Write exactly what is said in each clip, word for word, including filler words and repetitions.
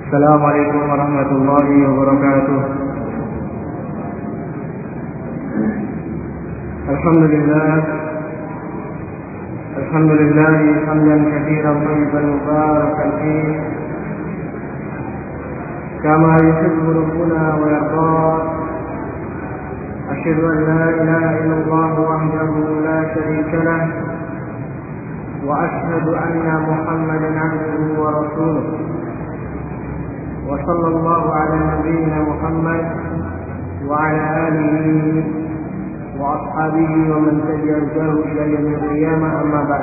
Assalamualaikum warahmatullahi wabarakatuh. Alhamdulillah Alhamdulillah hamdan katsiran thayyiban mubarakan fihi kama yuhibbu rabbuna wa yarda. Asyhadu an la ilaha illallah wahdahu la syarika lah wa asyhadu anna Muhammadan abduhu wa rasuluh. Wa sallallahu ala nabiyyina Muhammad wa ala alihi wa ashabihi wa man tabi'ahu ila yaumil qiyamah, amma ba'd.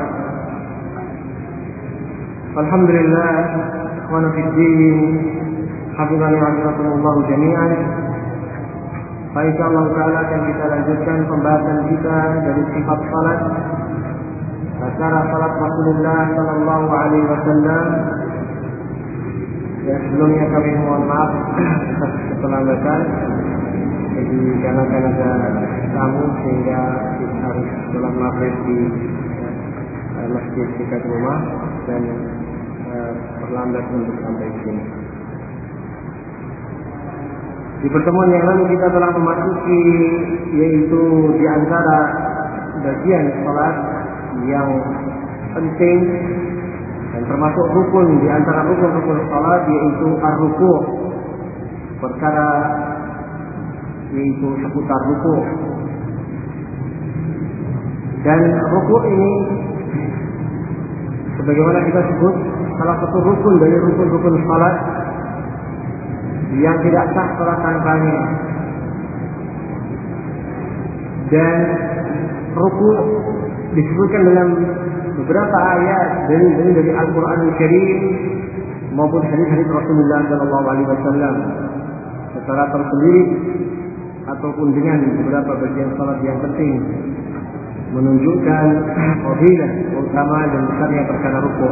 Alhamdulillah, ikhwan fi din, hafizani wa hafizakumullah jami'an. Insyaallah taala akan kita lanjutkan pembahasan kita dari sifat salat, cara salat Rasulullah sallallahu alaihi wasallam. Ya, sebelumnya kami mohon maaf atas keterlambatan. Jadi karena kan ada tamu sehingga kita harus sholat maghrib di uh, masjid dekat rumah dan uh, terlambat untuk sampai di sini. Di pertemuan yang lalu kita telah memasuki yaitu di antara bagian sholat yang penting dan termasuk rukun di antara rukun-rukun salat, yaitu ar-ruku', perkara yaitu seputar ruku'. Dan ruku' ini sebagaimana kita sebut salah satu rukun dari rukun-rukun salat yang tidak sah salat tanpanya. Dan ruku' disebutkan dalam beberapa ayat dari dari, dari Al-Quran Al-Karim maupun hadis-hadis Rasulullah Sallallahu Alaihi Wasallam secara tersendiri ataupun dengan beberapa bagian salat yang penting, menunjukkan fadilah, utama dan besarnya perkara rukuk.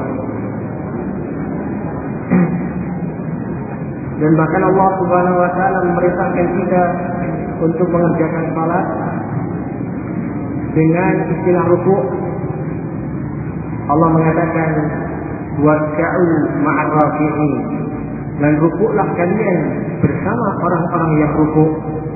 Dan bahkan Allah Subhanahu Wa Taala memerintahkan kita untuk mengerjakan salat dengan istilah rukuk. Allah mengatakan warka'u ma'ar raki'in, dan rukuklah kalian bersama orang-orang yang rukuk.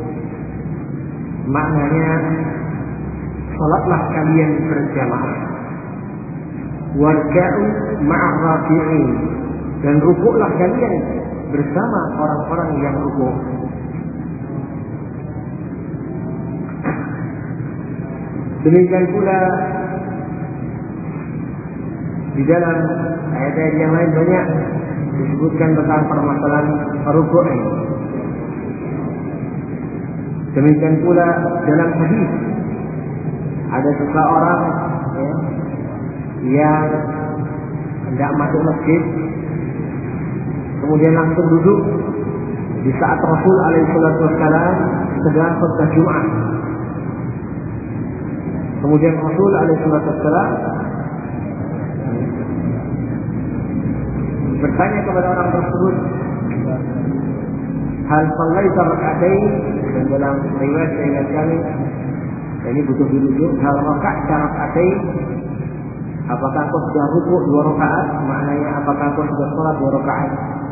Maknanya salatlah kalian berjamaah. Warka'u ma'ar raki'in, dan rukuklah kalian bersama orang-orang yang rukuk. Demikian pula di dalam ayat-ayat yang lain banyak disebutkan tentang permasalahan rukuk ini. Demikian pula dalam hadis ada seseorang ya, yang hendak masuk masjid, kemudian langsung duduk di saat Rasul alaihi salatu wassalam sedang khutbah Jumat. Kemudian Rasul alaihi salatu wassalam bertanya kepada orang tersebut, hal sallaita rak'atain, dan dalam riwayat riwayat kami ini butuh dirujuk, hal raka'ta rak'atain, apakah kau sudah rukuk dua rakaat? Maknanya apakah kau sudah sholat dua rakaat?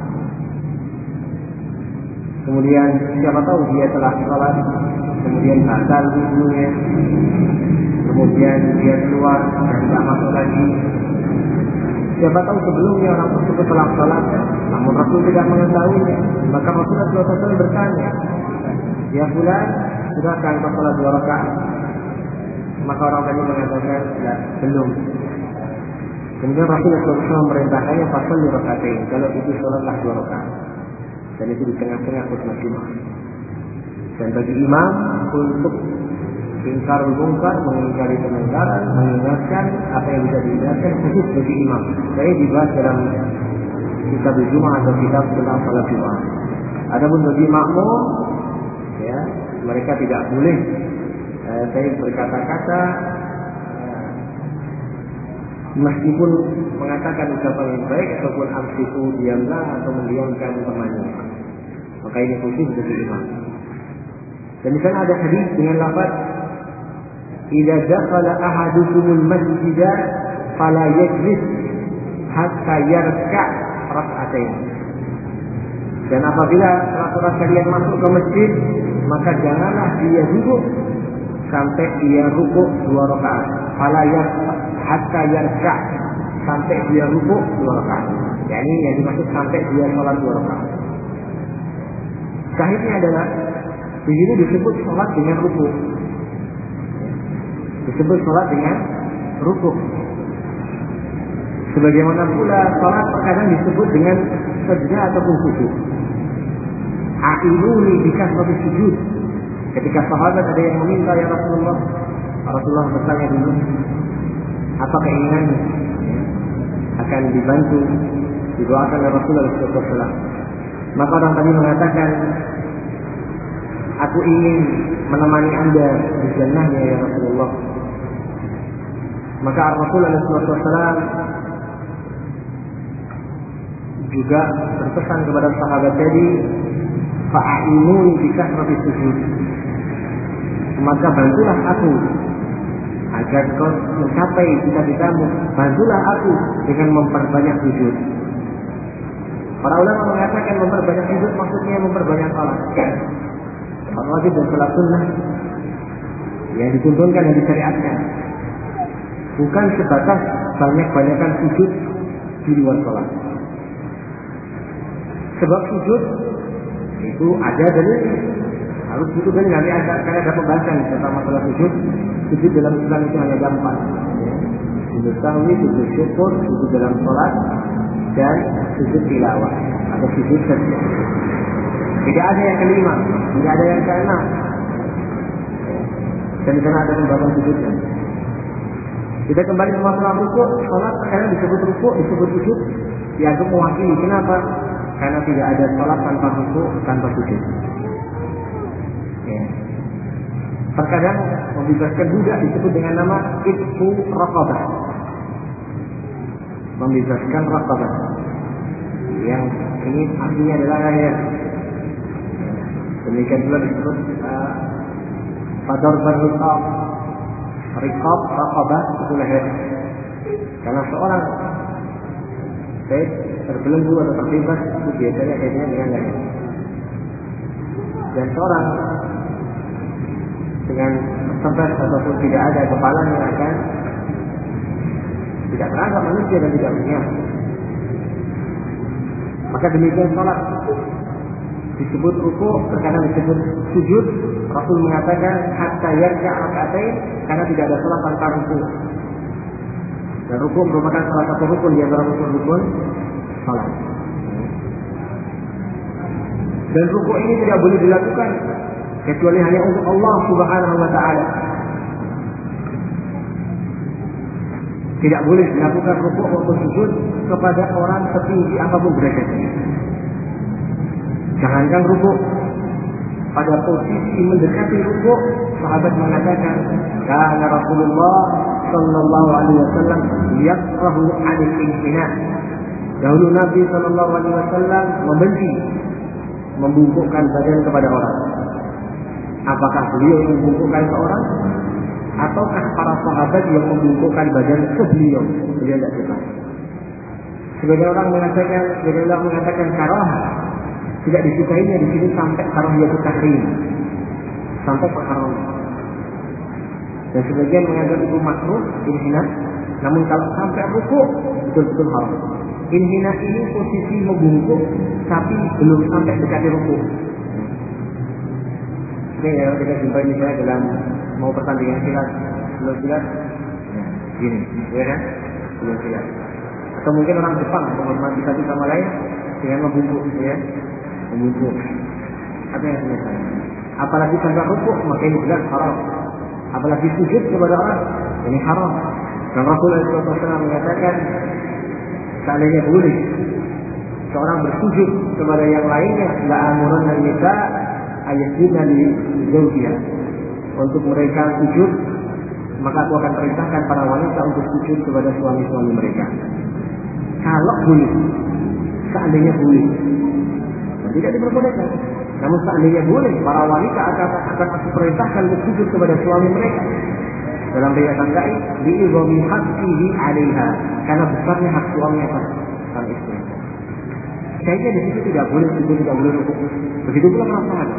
Kemudian siapa tahu dia telah sholat, kemudian batal wudunya, kemudian dia keluar dan tidak masuk lagi. Siapa tahu sebelumnya orang tersebut telah salat, namun Rasul tidak mengetahuinya. Maka Rasulullah shallallahu alaihi wasallam bertanya, ya fulan, sudahkah engkau salat dua rakaat? Maka orang tadi mengatakan, tidak, belum. Kemudian Rasulullah shallallahu alaihi wasallam memerintahkannya, fasholli rakaatain, kalau itu salatlah dua rakaat. Dan itu di tengah-tengah khutbah Jumat. Dan bagi imam untuk ingkarul munkar, mengingkari kemungkaran, mengingatkan apa yang bisa diingatkan, khusus bagi imam. Saya dibahas dalam kitab Jumat atau kitab tentang salat Jumat. Adapun bagi makmum, ya, mereka tidak boleh eh, saya berkata-kata eh, meskipun mengatakan ucapan yang baik ataupun amsiku diamlah atau mendiamkan temannya. Maka ini khusus bagi imam. Dan di sana ada hadis dengan lafaz idza dakhala ahadukumul masjid fala yajlis hatta yarka' rak'atain. Dan apabila salah seorang kalian masuk ke masjid, maka janganlah dia duduk sampai dia rukuk dua rakaat. Fala yar hatta yarka, sampai dia rukuk dua rakaat. Yani yang dimaksud sampai dia sholat dua rakaat. Syahidnya adalah di sini disebut sholat dengan rukuk. Disebut sholat dengan rukuk. Sebagaimana pula sholat terkadang disebut dengan sajdah ataupun sujud. A'inuni bikasrati sujud. Ketika sahabat ada yang meminta, ya Rasulullah, Rasulullah bertanya dulu, apa keinginannya? Akan dibantu, didoakan oleh Rasulullah shallallahu alaihi wasallam. Maka orang tadi mengatakan, aku ingin menemani anda di jannahnya ya Rasulullah. Maka Rasulullah shallallahu alaihi wasallam juga berpesan kepada sahabat tadi, fa'inuni bikasrati sujud. Maka bantulah aku agar kau mencapai cita-citamu. Bantulah aku dengan memperbanyak sujud. Para ulama mengatakan memperbanyak sujud maksudnya memperbanyak salat. Salat wajib dan salat sunnah yang dituntunkan dan disyariatkan. Bukan sebatas banyak-banyakan sujud di luar salat. Sebab sujud itu ada dalil. Harus itu kan nanti ada, kan ada pembahasan tentang masalah sujud. Sujud dalam Islam itu hanya ada empat. Sujud sahwi, sujud syukur, sujud dalam sholat, dan sujud tilawah atau sujud sajdah. Tidak ada yang kelima, tidak ada yang keenam. Dan di sana ada pembahasan sujudnya. Kita kembali ke masalah rukuk. Sholat terkadang disebut rukuk, disebut sujud, dianggap mewakili. Kenapa? Karena tidak ada sholat tanpa rukuk, tanpa sujud. Ya. Terkadang membebaskan budak disebut dengan nama itqu raqabah. Membebaskan raqabah. Yang ini artinya adalah leher. Demikian pula disebut fadarbur riqab. Riqab, raqabah itu leher. Karena seorang baik terbelenggu atau terbebas itu biasanya kaitannya dengan leher. Dan seorang dengan terbebas ataupun tidak ada kepalanya akan tidak beranggap manusia dan tidak punya. Maka demikian salat disebut rukuk, terkadang disebut sujud. Rasul mengatakan hatta yarka rakaatain, karena tidak ada salat tanpa rukuk. Dan rukuk merupakan salah satu rukun di antara rukun-rukun salat. Dan rukuk ini tidak boleh dilakukan kecuali hanya untuk Allah Subhanahu wa taala. Tidak boleh dilakukan rukuk maupun sujud kepada orang setinggi apapun derajatnya. Jangankan rukuk, pada posisi mendekati rukuk, sahabat mengatakan, "Kana Rasulullah sallallahu alaihi wasallam yakrahu 'anil inhina." Dahulu Nabi sallallahu alaihi wasallam membenci membungkukkan badan kepada orang. Apakah beliau yang membungkukkan ke orang, ataukah para sahabat yang membungkukkan badan ke beliau? Beliau tidak suka. Sebagian orang mengatakan, sebagian orang mengatakan karahah, tidak disukainya di sini sampai karahiyatul tahrim, sampai haram. Dan sebagian menganggap itu makruh, inhina. Namun kalau sampai rukuk, betul-betul haram. Inhina ini posisi membungkuk, tapi belum sampai dekati rukuk. Ini ya kita jumpai misalnya dalam mau pertandingan silat, belum silat, nah, gini, ya kan, belum silat. Atau mungkin orang Jepang menghormati satu sama lain dengan membungkuk, ya, membungkuk. Apa yang sebenarnya? Apalagi tanpa rukuk, maka ini jelas haram. Apalagi sujud kepada orang, ini haram. Dan Rasulullah shallallahu alaihi wasallam mengatakan, seandainya boleh seorang bersujud kepada yang lainnya, la amurun an-nisa ayasjudna li zawjiha. Untuk mereka sujud, maka aku akan perintahkan para wanita untuk sujud kepada suami-suami mereka. Kalau boleh, seandainya boleh, dan tidak diperbolehkan. Namun seandainya boleh, para wanita akan akan aku perintahkan untuk sujud kepada suami mereka. Dalam riwayat lain, bi'idhami haqqihi 'alaiha, karena besarnya hak suami atas sang istri. kayaknya di situ tidak boleh, itu tidak boleh rukuk. Begitu pula para sahabat.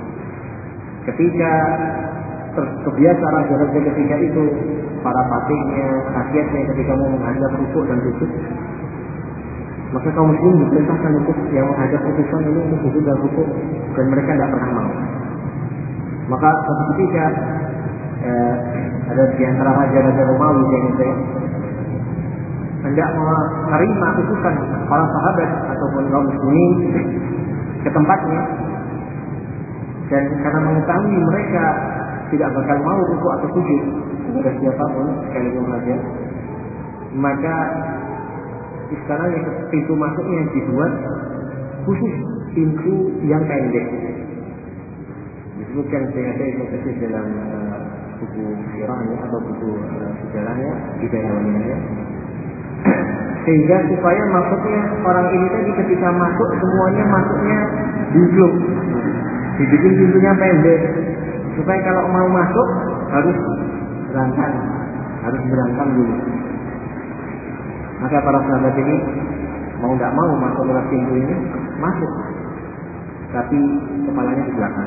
Ketika terbiasa raja-raja ketika itu, para patihnya, rakyatnya ketika mau menghadap rukuk dan sujud, maka kaum muslimin diperintahkan untuk yang menghadap utusan ini untuk sujud dan rukuk, dan mereka tidak pernah mau. Maka suatu ketika eh, ada di antara raja-raja Romawi yang itu hendak menerima utusan para sahabat ataupun kaum muslimin ke tempatnya, dan karena mengetahui mereka tidak bakal mau rukuk atau sujud kepada siapapun sekalipun raja, maka istananya pintu masuknya dibuat khusus, pintu yang pendek. Disebutkan saya ada kasih dalam uh, buku sirahnya atau buku uh, sejarahnya, Bidayah sehingga supaya maksudnya orang ini tadi ketika masuk semuanya masuknya duduk, dibikin pintunya pendek supaya kalau mau masuk harus berangkat, harus berangkat dulu. Maka para sahabat ini mau tidak mau masuk lewat pintu ini, masuk, tapi kepalanya di belakang.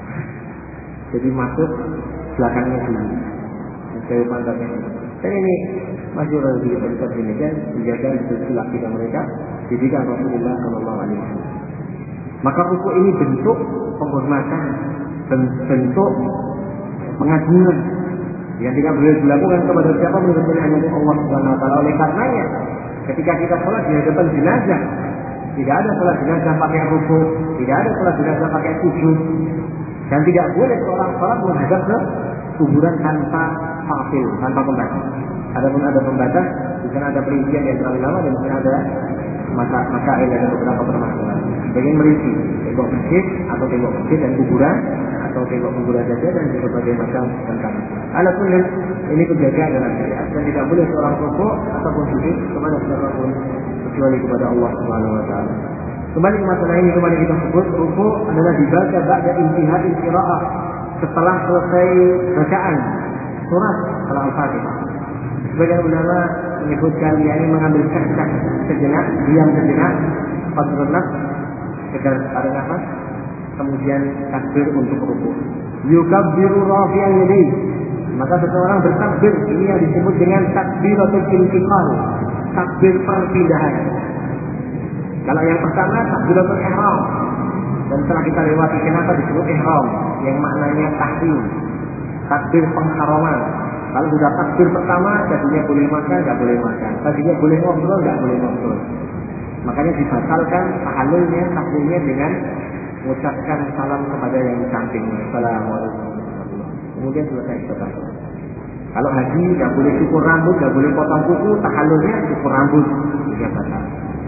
Jadi masuk belakangnya dulu, jauh pantatnya. Dan ini masih orang di tempat ini kan menjaga betul akidah mereka, didikan Rasulullah Shallallahu Alaihi Wasallam. Maka rukuk ini bentuk penghormatan, bentuk pengagungan yang tidak boleh dilakukan kepada siapa menurut hanya Allah Subhanahu Wa Taala. Oleh karenanya, ketika kita sholat di hadapan jenazah, tidak ada sholat jenazah pakai rukuk, tidak ada sholat jenazah pakai sujud, dan tidak boleh seorang sholat menghadap ke kuburan tanpa fasil, tanpa pembatas. Adapun ada pembatas, di sana ada perincian yang terlalu lama dan di sana ada maka maka ada beberapa permasalahan. Sebagian merinci tembok masjid atau tembok masjid dan kuburan atau tembok kuburan saja dan berbagai macam tentang. Adapun ini penjagaan dalam syariat dan tidak boleh seorang rukuk ataupun sujud kepada siapapun kecuali kepada Allah Subhanahu Wa Taala. Kembali ke masalah ini, kembali kita sebut rukuk adalah dibaca ba'da intihai qiraah, setelah selesai bacaan surat Al-Fatihah. Sebagian ulama menyebutkan yakni mengambil sesak sejenak, diam sejenak, qadrun nafs, sekedar ada nafas, kemudian takbir untuk rukuk. Yukabbiru rafi'an yadayhi, maka seseorang bertakbir, ini yang disebut dengan takbiratul intiqal, takbir perpindahan. Kalau yang pertama takbiratul ihram, dan setelah kita lewati kenapa disebut ihram, yang maknanya tahrim, takbir pengharaman. Kalau sudah takbir pertama, tadinya boleh makan, nggak boleh makan. Tadinya boleh ngobrol, nggak boleh ngobrol. Makanya dibatalkan tahlilnya, takbirnya dengan mengucapkan salam kepada yang di sampingnya. Assalamualaikum. Kemudian selesai ibadah. Kalau haji, nggak boleh cukur rambut, nggak boleh potong kuku, tahlilnya cukur rambut, juga batal.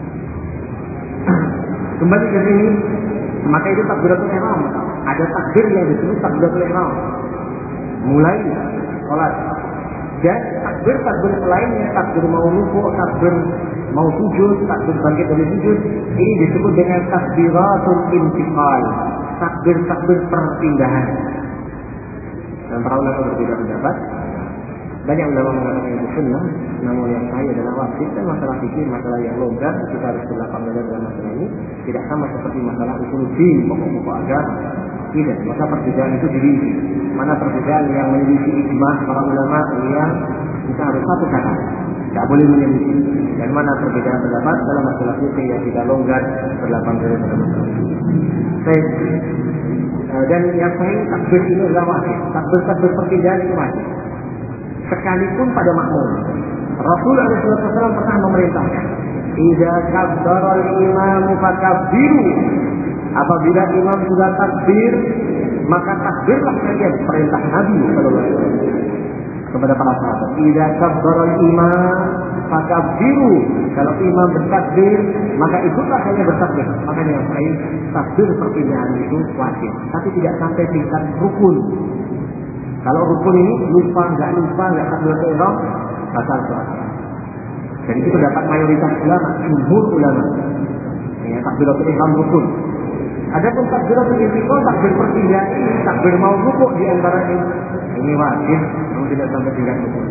Kembali ke sini, maka itu takbiratul ihram. Ada takbir yang disebut takbiratul ihram. Mulai sholat. Dan takbir-takbir lainnya, takbir mau rukuk, takbir mau sujud, takbir bangkit dari sujud, ini disebut dengan takbiratul intiqal, takbir-takbir perpindahan. Dan para ulama berbeda pendapat. Banyak ulama mengatakan itu sunnah, namun yang saya adalah wajib. Dan masalah fikih, masalah yang longgar, kita harus berlapang dada dalam masalah ini. Tidak sama seperti masalah usuluddin, pokok-pokok agama. Tidak, maka perbedaan itu dirinci. Mana perbedaan yang menyelisih ijma para ulama yang kita harus satu kata, tidak boleh menyelisih. Dan mana perbedaan pendapat dalam masalah fikih yang tidak longgar, berlapang dada dalam masalah ini. Baik. Dan yang saya takbir ini adalah wajib. Takbir-takbir perpindahan itu wajib. Sekalipun pada makmum. Rasul shallallahu alaihi wasallam pernah memerintahkan, "Idza kabbara al-imamu fakabbiru." Apabila imam sudah takbir, maka takbirlah kalian, perintah Nabi sallallahu alaihi wasallam kepada para sahabat. "Idza kabbara al-imam fakabbiru." Kalau imam bertakbir, maka ikutlah kalian bertakbir. Makanya saya takbir perpindahan itu wajib, tapi tidak sampai tingkat rukun. Kalau rukun ini lupa, nggak lupa, nggak takbiratul ihram, batal sholatnya. Jadi itu pendapat mayoritas ulama, jumhur ulama. Ya, takbiratul ihram rukun. Adapun takbiratul intiqal, takbir perpindahan ini, takbir mau rukuk di antara ini, ini wajib, namun tidak sampai tingkat rukun.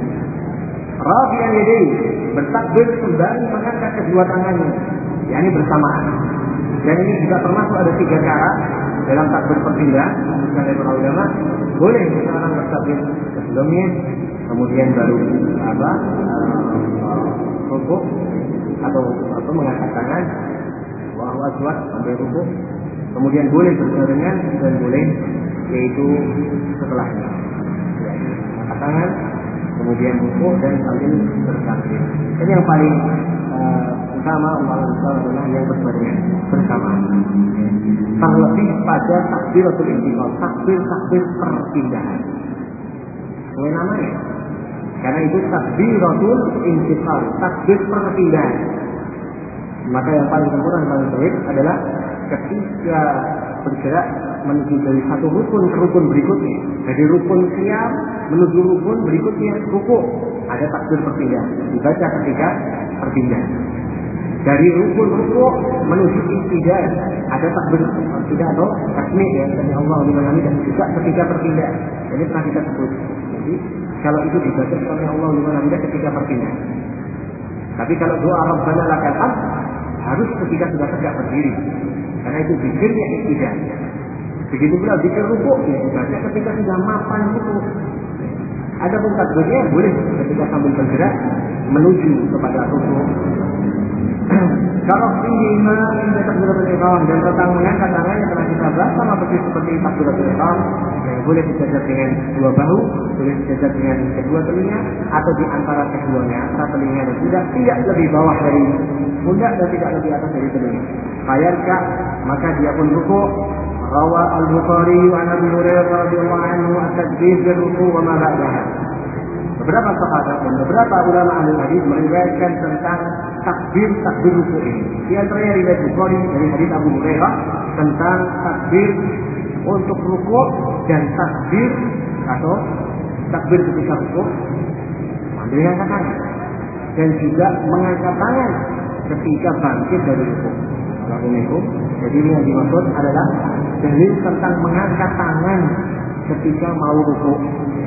Rafi'an yadayhi, bertakbir kembali mengangkat kedua tangannya, yakni bersamaan. Dan ini juga termasuk ada tiga cara dalam takbir berpindah. Misalnya para ulama boleh sekarang bertakbir sebelumnya, kemudian baru apa rukuk atau atau mengangkat tangan, Allahu Akbar sampai rukuk. Kemudian boleh berbarengan dan boleh yaitu setelahnya. Angkat tangan, kemudian rukuk dan sambil bertakbir. Jadi yang paling uh, utama Allah adalah yang berbarengan bersamaan. Terlebih pada takbiratul intiqal, takbir-takbir perpindahan. Sesuai namanya. Karena itu takbiratul intiqal, takbir perpindahan. Maka yang paling sempurna dan paling baik adalah ketika bergerak menuju dari satu rukun ke rukun berikutnya, dari rukun qiyam menuju rukun berikutnya rukuk, ada takbir perpindahan dibaca ketika berpindah. Dari rukun rukuk menuju iktidal ada takbir perpindahan atau tasmi' ya, dari Allah liman hamidah juga ketika berpindah. Ini pernah kita sebut. Jadi kalau itu dibaca oleh Allah liman hamidah ketika berpindah. Tapi kalau doa Rabbana lakal hamd harus ketika sudah tegak berdiri. Karena itu zikirnya iktidal. Begitu pula zikir rukuk ya dibaca ketika sudah mapan rukuk. Ada pun takbirnya boleh ketika sambil bergerak menuju kepada rukuk. Kalau lima inda takbiratul ihram dan tentang mengangkat tangan yang telah kita bahas sama persis seperti takbiratul ihram, yang boleh dijajar dengan dua bahu, boleh dijajar dengan kedua telinga atau di antara keduanya, antara telinga dan pundak, tidak lebih bawah dari pundak dan tidak lebih atas dari telinga. Fayarka, maka dia pun rukuk. Rawa al-Bukhari an Abi Hurairah radhiyallahu anhu at-takbir fi ruku' wa ma ba'daha. Beberapa sahabat dan beberapa ulama ahli hadis meriwayatkan tentang takbir takbir rukuk ini. Di antaranya riwayat Bukhari dari hadis Abu Hurairah tentang takbir untuk rukuk dan takbir atau takbir ketika rukuk sambil mengangkat tangan dan juga mengangkat tangan ketika bangkit dari rukuk. Jadi ini yang dimaksud adalah dalil tentang mengangkat tangan ketika mau rukuk.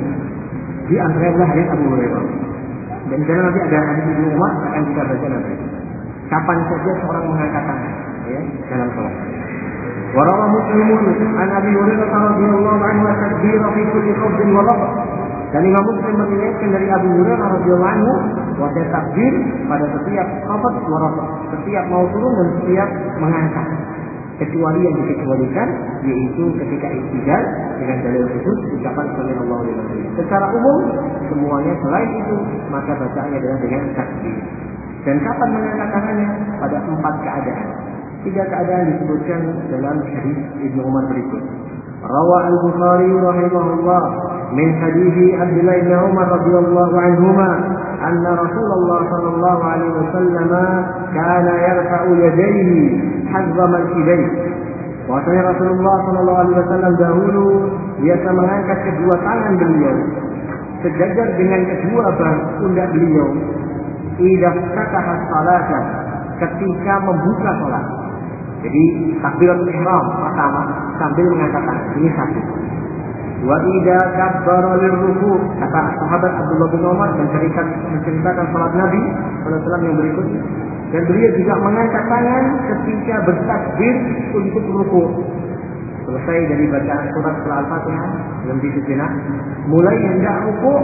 Di antara adalah hadis Abu Hurairah. Dan di nanti ada hadis Ibnu Umar akan kita baca nanti. Kapan saja seorang mengangkat tangan ya, dalam salat. Wa rawa Muslimun an Abi Hurairah radhiyallahu anhu at-takbir fi kulli khafd wa rafd. Dan Imam Muslim meriwayatkan dari Abu Hurairah radhiyallahu anhu wajah takbir pada setiap khafd wa rafd, setiap mau turun dan setiap mengangkat. Kecuali yang dikecualikan yaitu ketika iktidal dengan dalil khusus ucapan sallallahu alaihi wasallam. Secara umum semuanya selain itu maka bacaannya adalah dengan takbir. Dan kapan mengangkat tangannya? Pada empat keadaan. Tiga keadaan disebutkan dalam hadis Ibnu Umar berikut. Rawa al-Bukhari rahimahullah min hadis Abdullah bin Umar radhiyallahu anhuma anna Rasulullah sallallahu alaihi wasallam kana yarfa'u yadayhi hazza mankibayhi. Bahwasanya Rasulullah sallallahu alaihi wasallam dahulu biasa mengangkat kedua tangan beliau sejajar dengan kedua pundak beliau idza fataha salatan ketika membuka salat. Jadi takbiratul ihram pertama sambil mengangkat tangan. Ini satu. Wa idza kabbara lirruku' kata sahabat Abdullah bin Umar menceritakan menceritakan salat Nabi sallallahu alaihi wasallam yang berikutnya. Dan beliau juga mengangkat tangan ketika bertakbir untuk rukuk. Selesai dari bacaan surat Al-Fatihah yang disejenak, mulai hendak rukuk,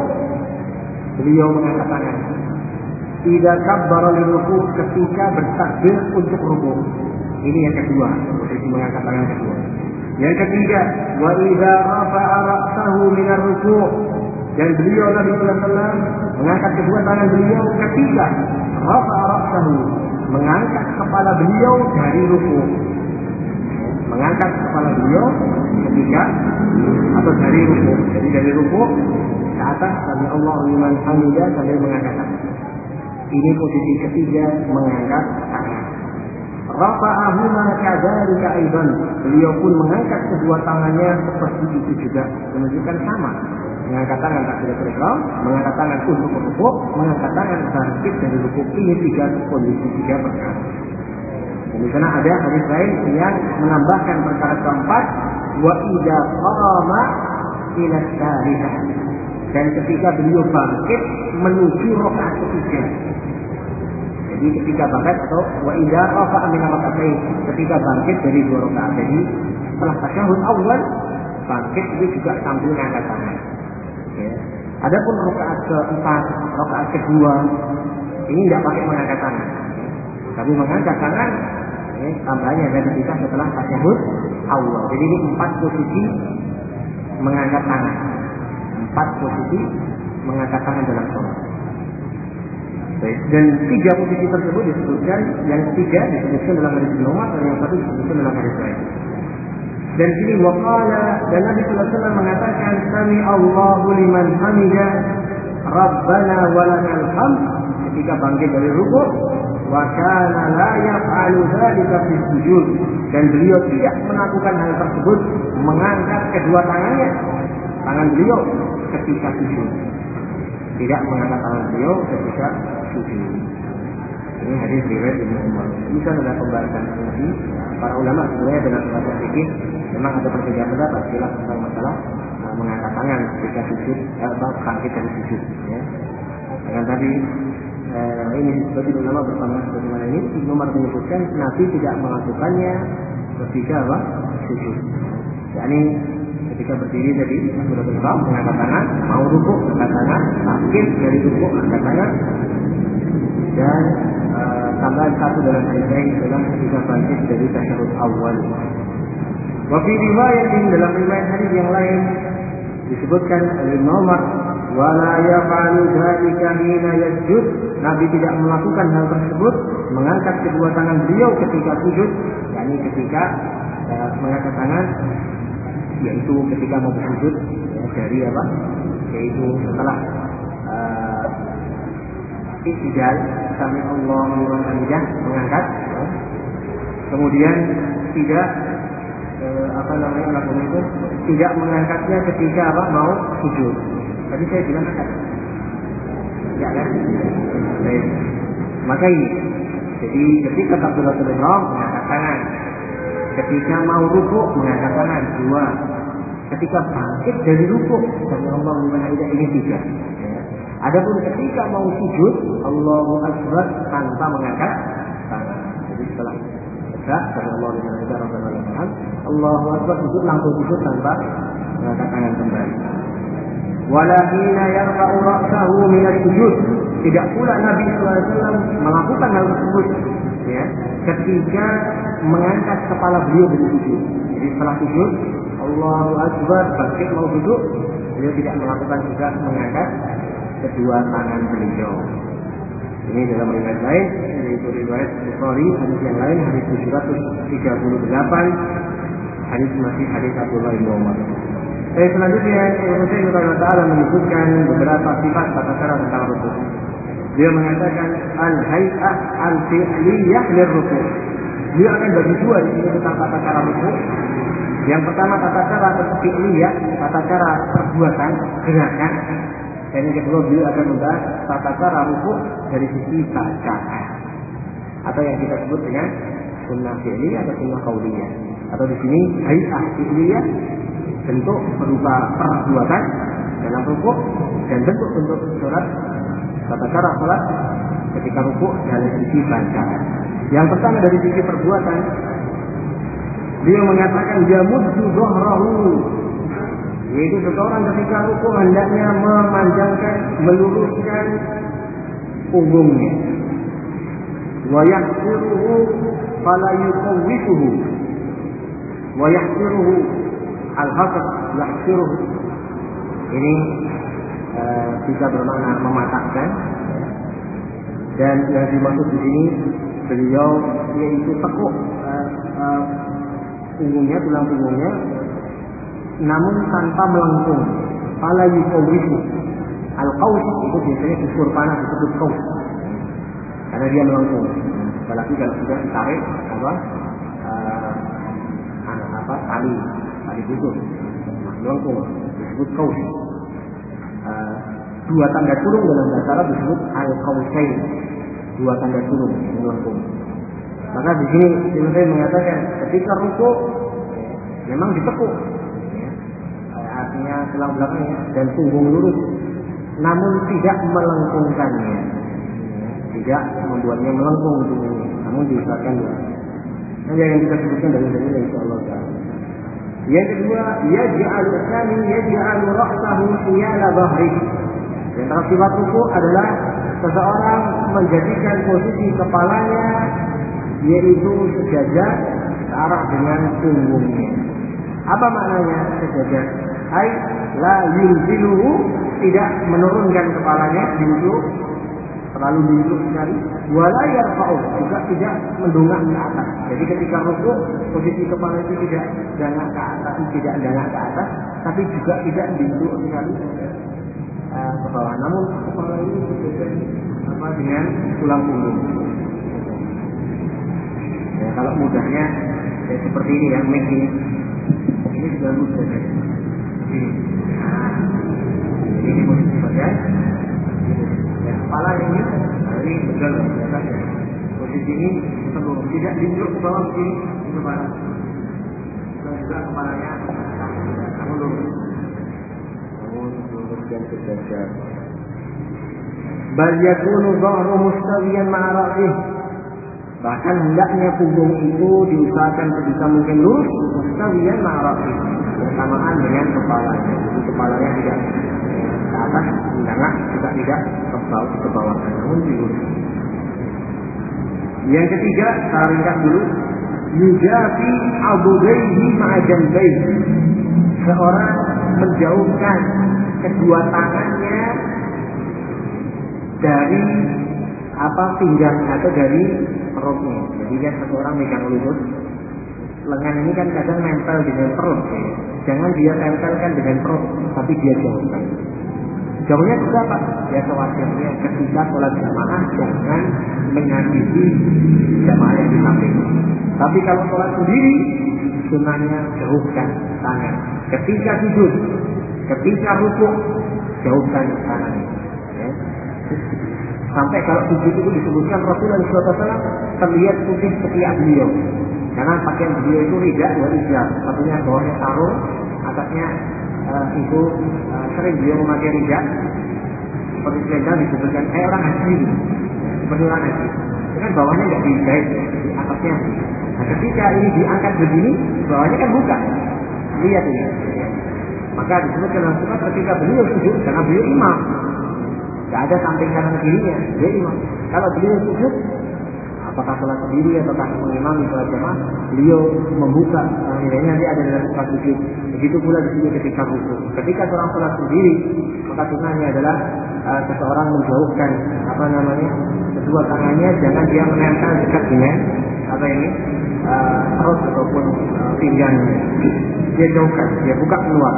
beliau mengangkat tangan. Idza kabbara lirruku' ketika bertakbir untuk rukuk. Ini yang kedua, posisi mengangkat tangan kedua. Yang ketiga, wa idza rafa'a ra'sahu min ar-ruku'. Dan beliau Nabi sallallahu alaihi wasallam mengangkat kedua tangan beliau ketika rafa'a ra'sahu, mengangkat kepala beliau dari rukuk. Mengangkat kepala beliau ketika atau dari rukuk. Jadi dari rukuk ke atas sampai Allah liman hamidah sampai mengangkat tangan. Ini posisi ketiga mengangkat tangan. Rafa'ahuma kadzalika aidan. Beliau pun mengangkat kedua tangannya seperti itu juga, menunjukkan sama. Mengangkat tangan takbiratul ihram, mengangkat tangan untuk rukuk, mengangkat tangan bangkit dari rukuk. Ini tiga kondisi, tiga perkara. Dan di sana ada hadis lain yang menambahkan perkara keempat, wa idza qama ila tsalitah. Dan ketika beliau bangkit menuju rakaat ketiga. Jadi Jadi ketika bangkit atau wa idza rafa'a min rak'atain, ketika bangkit dari dua rakaat. Jadi setelah tasyahud awal bangkit itu juga sambil mengangkat tangan. Ya. Adapun rakaat keempat, rakaat kedua ini tidak pakai mengangkat tangan, tapi mengangkat tangan ya, tambahannya ada ketika setelah tasyahud awal. Jadi ini empat posisi mengangkat tangan, empat posisi mengangkat tangan dalam sholat. Dan tiga posisi tersebut disebutkan, yang tiga disebutkan dalam hadis Ibnu Umar dan yang satu disebutkan dalam hadis lain. Dan sini waqala, dan Nabi sallallahu alaihi wasallam mengatakan sami Allahu liman hamidah Rabbana walakal hamd ketika bangkit dari rukuk, wa kana la yaf'alu dzalika fi sujud, dan beliau tidak melakukan hal tersebut mengangkat kedua tangannya, tangan beliau ketika sujud. Tidak mengangkat tangan beliau ketika sujud. Ini hadis riwayat Ibnu Umar. Ini kan adalah pembahasan fungsi. Para ulama sebenarnya dalam bahasa fikih memang ada perbedaan pendapat jelas tentang masalah uh, mengangkat tangan ketika sujud atau bangkit dari sujud. Ya. Dengan tadi uh, ini sebagian ulama bersama bagaimana ini Ibnu Umar menyebutkan Nabi tidak melakukannya ketika apa? Sujud. Yani ketika berdiri tadi sudah bersama mengangkat tangan, mau rukuk angkat tangan, bangkit dari rukuk angkat tangan, dan uh, tambahan satu dalam hadis lain adalah ketika bangkit dari tasyahud awal. Wa fi riwayatin, dalam riwayat hadis yang lain disebutkan oleh Umar, wala yaf'alu dzalika hina yasjud, Nabi tidak melakukan hal tersebut mengangkat kedua tangan beliau ketika sujud, yakni ketika uh, mengangkat tangan yaitu ketika mau bersujud ya, dari apa? Yaitu setelah uh, Iktidal, sami Allahu liman hamidah, mengangkat ya. Kemudian tidak eh, apa namanya lakukan itu tidak mengangkatnya ketika apa mau sujud. Tadi saya bilang angkat ya kan? Baik. Maka ini jadi ketika takbiratul ihram mengangkat tangan, ketika mau rukuk mengangkat tangan dua, ketika bangkit dari rukuk sami Allahu liman hamidah ini tiga. Adapun ketika mau sujud, Allahu Akbar tanpa mengangkat tangan. Jadi setelah tegak, sami Allahu liman hamidah Rabbana lakal hamd, Allahu Akbar sujud langsung sujud tanpa mengangkat tangan kembali. Walakina yarfa'u ra'sahu min as-sujud. Tidak pula Nabi sallallahu alaihi wasallam melakukan hal tersebut ya, ketika mengangkat kepala beliau dari sujud. Jadi setelah sujud, Allahu Akbar bangkit mau duduk, beliau tidak melakukan juga mengangkat kedua tangan beliau. Ini dalam riwayat lain, yaitu riwayat Bukhari, hadis yang lain, hadis tujuh ratus tiga puluh delapan, hadis masih hadis Abdullah bin Umar. Eh, selanjutnya, Ibnu Taimiyah Ta'ala menyebutkan beberapa sifat tata cara tentang rukuk. Dia mengatakan al-hay'ah al-fi'liyah lirrukuk. Dia akan bagi dua di sini tentang tata cara rukuk. Yang pertama tata cara fi'liyah, tata cara perbuatan, gerakan. Dan yang kedua beliau akan membahas tata cara rukuk dari sisi bacaan, atau yang kita sebut dengan sunnah fi'liyah atau sunnah qauliyah. Atau di sini hay'ah fi'liyah, bentuk berupa perbuatan dalam rukuk, dan bentuk-bentuk surat tata cara salat ketika rukuk dari sisi bacaan. Yang pertama dari sisi perbuatan, beliau mengatakan yamuddu dhahrahu, yaitu seseorang ketika rukuk hendaknya memanjangkan, meluruskan punggungnya. Wa yahsiruhu fala yuqawwituhu. Wa yahsiruhu al-hasr yahsiruhu. Ini uh, bisa bermakna mematahkan. Dan yang dimaksud di sini beliau yaitu tekuk uh, uh, punggungnya, tulang punggungnya, namun tanpa melengkung. Fala yuqawwitu. Al-qaws itu biasanya ukur panah disebut qaws, karena dia melengkung. Apalagi kalau sudah ditarik apa uh, apa tali tali putus melengkung disebut qaws. Uh, dua tanda kurung dalam bahasa Arab disebut al-qawsain, dua tanda kurung melengkung. Maka di sini saya mengatakan ketika rukuk memang ditekuk, artinya tulang belakangnya dan punggung lurus, namun tidak melengkungkannya, tidak membuatnya melengkung tubuhnya, namun diusahakan ya. Nanti yang kita sebutkan dari dari insyaallah taala. Yang kedua, yaj'al tsani yaj'al ra'sahu qiyala dhahri. Yang tersifat ruku adalah seseorang menjadikan posisi kepalanya yaitu sejajar searah dengan punggungnya. Apa maknanya sejajar? Ai la yunziluhu, tidak menurunkan kepalanya duduk terlalu duduk sekali, wala yarfa'u, juga tidak mendongak ke atas. Jadi ketika rukuk posisi kepala itu tidak dangak ke atas, tidak dangak ke atas, tapi juga tidak duduk sekali uh, ke bawah. Namun kepala ini sejajar apa dengan tulang punggung. Ya, kalau mudahnya ya seperti ini ya, mic ini. Ini sudah mudah ya. Ini. Nah, ini posisi badan. Ya, kepala ini, nah ini begal ya, posisi ini perlu tidak diunjuk ke bawah begini ke kepala. Dan juga kepalanya namun lurus, namun lurus dan sejajar. Bal yakunu dhahru mustawiyan ma'a ra'sih. Bahkan hendaknya punggung itu diusahakan sebisa mungkin lurus, mustawiyan ma'a ra'sih, bersamaan dengan kepalanya. Jadi kepalanya tidak ke atas, menengah, juga tidak ke bawah, ke bawah, namun dilurus. Yang ketiga, saya ringkas dulu, yujafi abudaihi ma'a janbaihi. Seorang menjauhkan kedua tangannya dari apa pinggang atau dari perutnya. Jadi kan seseorang megang lutut, lengan ini kan kadang nempel dengan perut. Jangan dia tempelkan dengan perut, tapi dia jauhkan. Jauhnya juga apa? Ya sewajarnya ketika sholat jamaah jangan menghadiri jamaah yang di samping. Tapi kalau sholat sendiri, sunnahnya jauhkan tangan. Ketika sujud, ketika rukuk, jauhkan tangan. Ya. Sampai kalau sujud itu disebutkan Rasulullah shallallahu alaihi wasallam terlihat putih setiap beliau. Karena pakaian beliau itu ridha wa ijab. Satunya bawahnya sarung, atasnya uh, itu uh, sering beliau memakai ridha. Seperti selendang disebutkan kayak orang haji, seperti orang haji. Kan bawahnya nggak dijahit, atasnya. Nah, ketika ini diangkat begini, bawahnya kan buka. Lihat ini. Ya. Maka disebutkan Rasulullah ketika beliau sujud, karena beliau imam. Tidak ada samping kanan kirinya, dia imam. Kalau beliau sujud, apakah sholat sendiri ataukah mengimami sholat jamaah, beliau membuka nilainya nanti ada dalam sholat sujud. Begitu pula di sini ketika rukuk. Ketika seorang sholat sendiri, maka sunnahnya adalah uh, seseorang menjauhkan apa namanya kedua tangannya, jangan dia menempel dekat dengan apa ini uh, perut ataupun uh, pinggangnya. Dia jauhkan, dia buka keluar.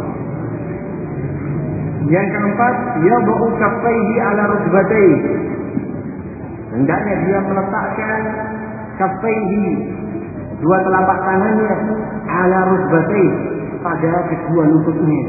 Yang keempat, yad'u kaffaihi ala rukbatayhi. Hendaknya dia meletakkan kaffaihi, dua telapak tangannya, ala rukbatayhi, pada kedua lututnya.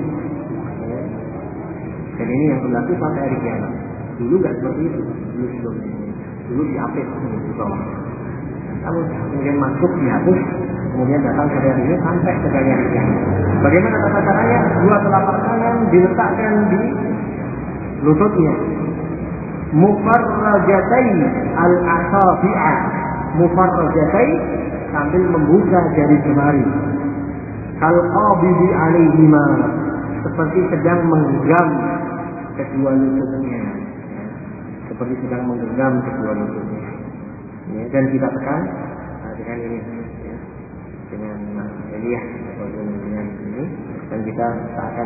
Dan ini yang berlaku sampai hari kiamat. Dulu nggak seperti itu, dulu sebelumnya. Dulu diapit di bawah. Namun kemudian masuk dihapus, kemudian datang ke hari ini sampai ke hari kiamat. Bagaimana tata caranya? Dua telapak tangan diletakkan di lututnya. Mufarrajatai al-asabi'a. Mufarrajatai sambil membuka jari jemari. Kal-qabidi alaihima, seperti sedang menggenggam kedua lututnya. Seperti sedang menggenggam kedua lututnya. Ya, dan kita tekan nah, dengan ini ya, dengan Eliyah atau dengan ini, dan kita akan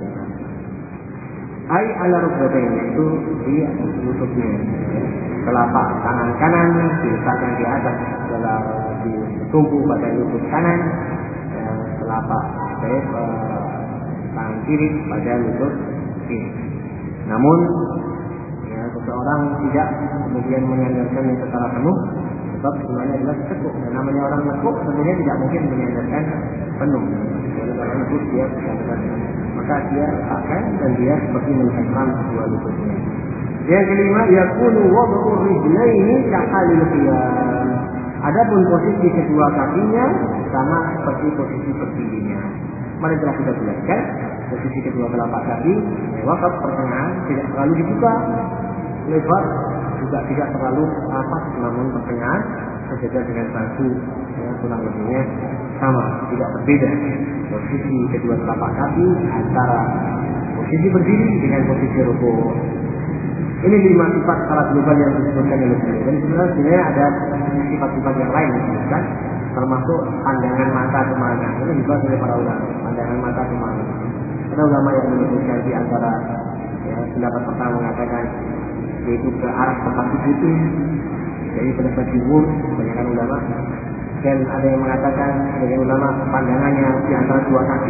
ai ala rukbatayn, itu di lututnya ya. Telapak tangan kanan diletakkan di atas adalah ditumpu pada lutut kanan, ya, telapak eh, tangan kiri pada lutut kiri. Namun seseorang tidak kemudian menyandarkannya secara penuh, sebab sebenarnya adalah tekuk. Dan namanya orang tekuk tentunya tidak mungkin menyandarkan penuh. Oleh karena itu dia menyandarkan, maka dia akan dan dia seperti mencengkram kedua lututnya. Yang kelima, yakunu wad'u rijlaini kahalil qiyam. Adapun posisi kedua kakinya sama seperti posisi berdirinya. Mari telah kita jelaskan posisi kedua telapak kaki, wakaf pertengahan tidak terlalu dibuka, lebar juga tidak terlalu rapat namun pertengahan, sejajar dengan batu, ya, kurang lebihnya sama, tidak berbeda. Posisi kedua telapak kaki antara posisi berdiri dengan posisi rukuk. Ini lima sifat secara global yang disebutkan oleh beliau. Dan sebenarnya ada sifat-sifat yang lain disebutkan, termasuk pandangan mata kemana. Ini dibahas oleh para ulama, pandangan mata kemana. Ada ulama yang menyebutkan di antara, ya, pendapat pertama mengatakan yaitu ke arah tempat sujud, jadi pendapat jumhur kebanyakan ulama. Dan ada yang mengatakan sebagian ulama pandangannya di antara dua kaki,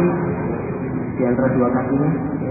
di antara dua kakinya, ya.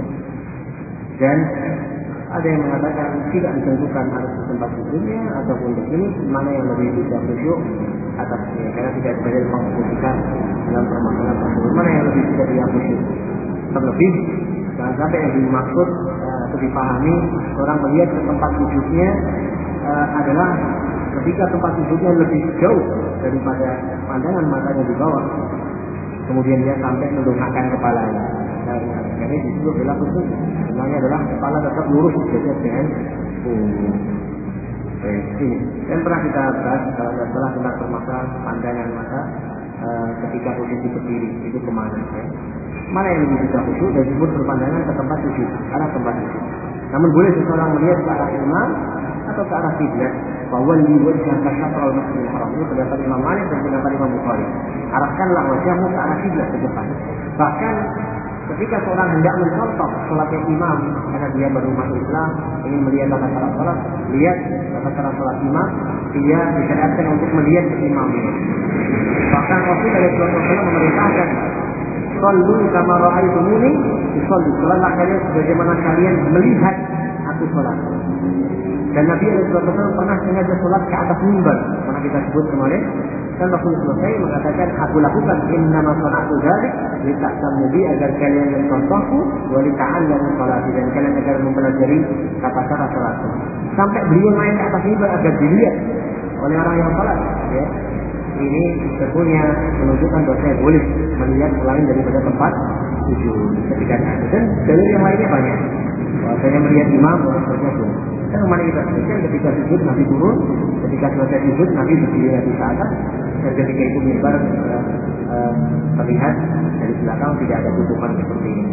Dan ada yang mengatakan tidak ditentukan harus di tempat sujudnya ataupun di sini, mana yang lebih bisa khusyuk atasnya, karena tidak ada pengkhusyukan dalam permasalahan tersebut, mana yang lebih bisa dia khusyuk. Terlebih jangan sampai yang dimaksud uh, atau dipahami orang melihat ke tempat sujudnya uh, adalah ketika tempat sujudnya lebih jauh daripada pandangan matanya di bawah, kemudian dia sampai mendongakkan kepalanya. Nah, ini disebut adalah khusyuk. Sebenarnya adalah kepala tetap lurus sejajar dengan punggung. Baik, ini. Dan pernah kita bahas kalau tidak salah tentang permasalahan pandangan mata uh, ketika posisi berdiri itu kemana? Ya? Mana yang lebih bisa khusyuk dan disebut berpandangan ke tempat sujud, arah tempat sujud. Namun boleh seseorang melihat ke arah imam atau ke arah kiblat. Fawalli wajhaka syatral masjidil haram. Ini pendapat Imam Malik dan pendapat Imam Bukhari. Arahkanlah wajahmu ke arah kiblat ke depan. Bahkan ketika seorang hendak mencontoh sholatnya imam, karena dia baru masuk Islam, ingin melihat tata cara sholat, lihat tata cara sholat imam, dia disyariatkan untuk melihat ke imam ini. Bahkan Rasulullah shallallahu alaihi wasallam memerintahkan, "Shallu kama ra'aitumuni usolli." Sholatlah kalian sebagaimana kalian melihat aku sholat. Dan Nabi shallallahu alaihi wasallam pernah sengaja sholat ke atas mimbar, pernah kita sebut kemarin. Dan Rasulullah selesai mengatakan, aku lakukan innama sholatu dzalik lita'tammu bi, agar kalian mencontohku, wa lita'allamu sholati, dan kalian agar mempelajari tata cara sholatku. Sampai beliau naik ke atas mimbar agar dilihat oleh orang yang sholat. Ya. Ini sebetulnya menunjukkan bahwa saya boleh melihat selain daripada tempat sujud ketika ada. Dan dalil yang lainnya banyak. Bahwa saya melihat imam, orang seterusnya pun. Dan kemarin kita sebutkan ketika sujud Nabi turun, ketika selesai sujud Nabi berdiri di atas, dan ketika itu mimbar uh, uh, terlihat dari belakang tidak ada tutupan seperti ini.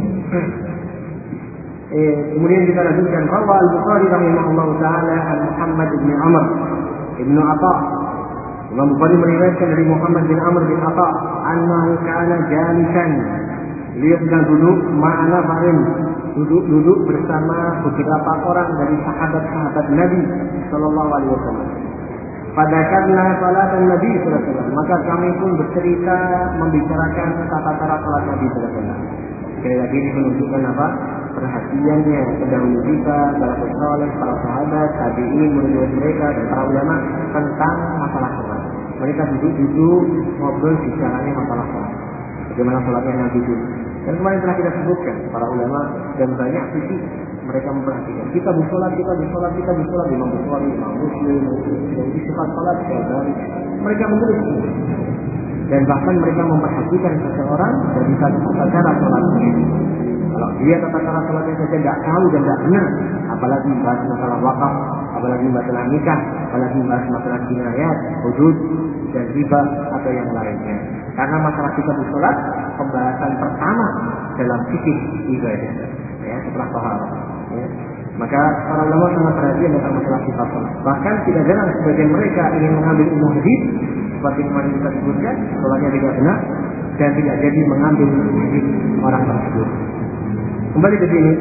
eh, kemudian kita lanjutkan. Rawa Al-Bukhari rahimahullah taala an Muhammad bin Amr ibnu Atha. Imam Bukhari meriwayatkan dari Muhammad bin Amr bin Atha, annahu kana jalisan. Beliau sedang duduk ma'ana farin, duduk-duduk bersama beberapa orang dari sahabat-sahabat Nabi sallallahu alaihi wasallam. Pada karena salatan Nabi sallallahu alaihi wasallam, maka kami pun bercerita membicarakan tata cara salat Nabi sallallahu alaihi wasallam. Sekali lagi ini menunjukkan apa? Perhatiannya pendahulu kita, para saleh, para sahabat, tabi'in, murid-murid mereka dan para ulama tentang masalah salat. Mereka duduk-duduk ngobrol bicaranya masalah salat. Bagaimana salatnya Nabi itu. Dan kemarin telah kita sebutkan para ulama dan banyak sisi mereka memperhatikan. Kita bersolat, kita bersolat, kita bersolat, Imam Bukhari, Imam Muslim, dan sifat salat sekali. Mereka menulis ini. Dan bahkan mereka memperhatikan seseorang dari tata cara salatnya. Kalau dia tata cara salatnya saja tidak tahu dan tidak benar, apalagi membahas masalah wakaf, apalagi masalah nikah, apalagi membahas masalah jinayat, hudud, dan riba atau yang lainnya. Karena masalah kita bersolat pembahasan pertama dalam fikih ibadah, ya, setelah taharah. Ya. Maka para ulama sangat perhatian tentang masalah sifat salat. Bahkan tidak jarang sebagian mereka ingin mengambil ilmu hadis, seperti kemarin kita sebutkan, salatnya tidak benar dan tidak jadi mengambil hadis orang tersebut. Kembali ke sini,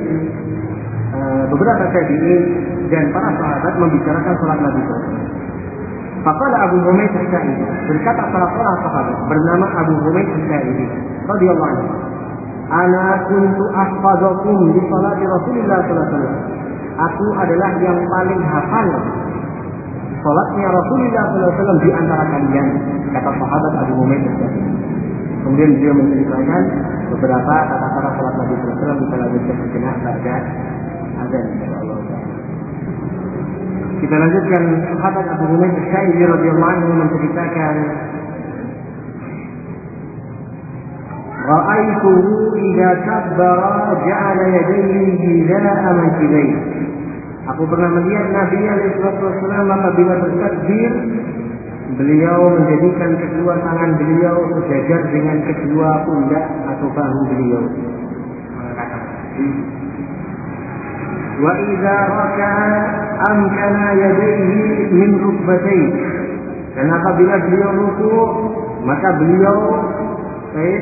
beberapa tabi'in dan para sahabat membicarakan salat Nabi sallallahu alaihi wasallam. Faqala Abu Humaid As-Sa'idi, berkata salah seorang sahabat bernama Abu Humaid As-Sa'idi radhiyallahu anhu, ana kuntu ahfazakum di salati Rasulullah sallallahu alaihi wasallam. Aku adalah yang paling hafal salatnya Rasulullah sallallahu alaihi wasallam di antara kalian, kata sahabat Abu Humaid As-Sa'idi. Kemudian beliau menceritakan beberapa tata cara salat Nabi sallallahu alaihi wasallam. Kita lanjutkan sejenak pada azan insyaallah. Kita lanjutkan. Sahabat Abu Humaid As-Sa'idi radhiyallahu anhu menceritakan, ra'aituhu idza kabbara ja'ala yadayhi hila'a mankibayhi. Aku pernah melihat Nabi alaihi wasallam apabila bertakbir, beliau menjadikan kedua tangan beliau sejajar dengan kedua pundak atau bahu beliau. Wa idza raka'a amkana yadayhi min rukbatayhi. Dan apabila beliau rukuk, maka beliau baik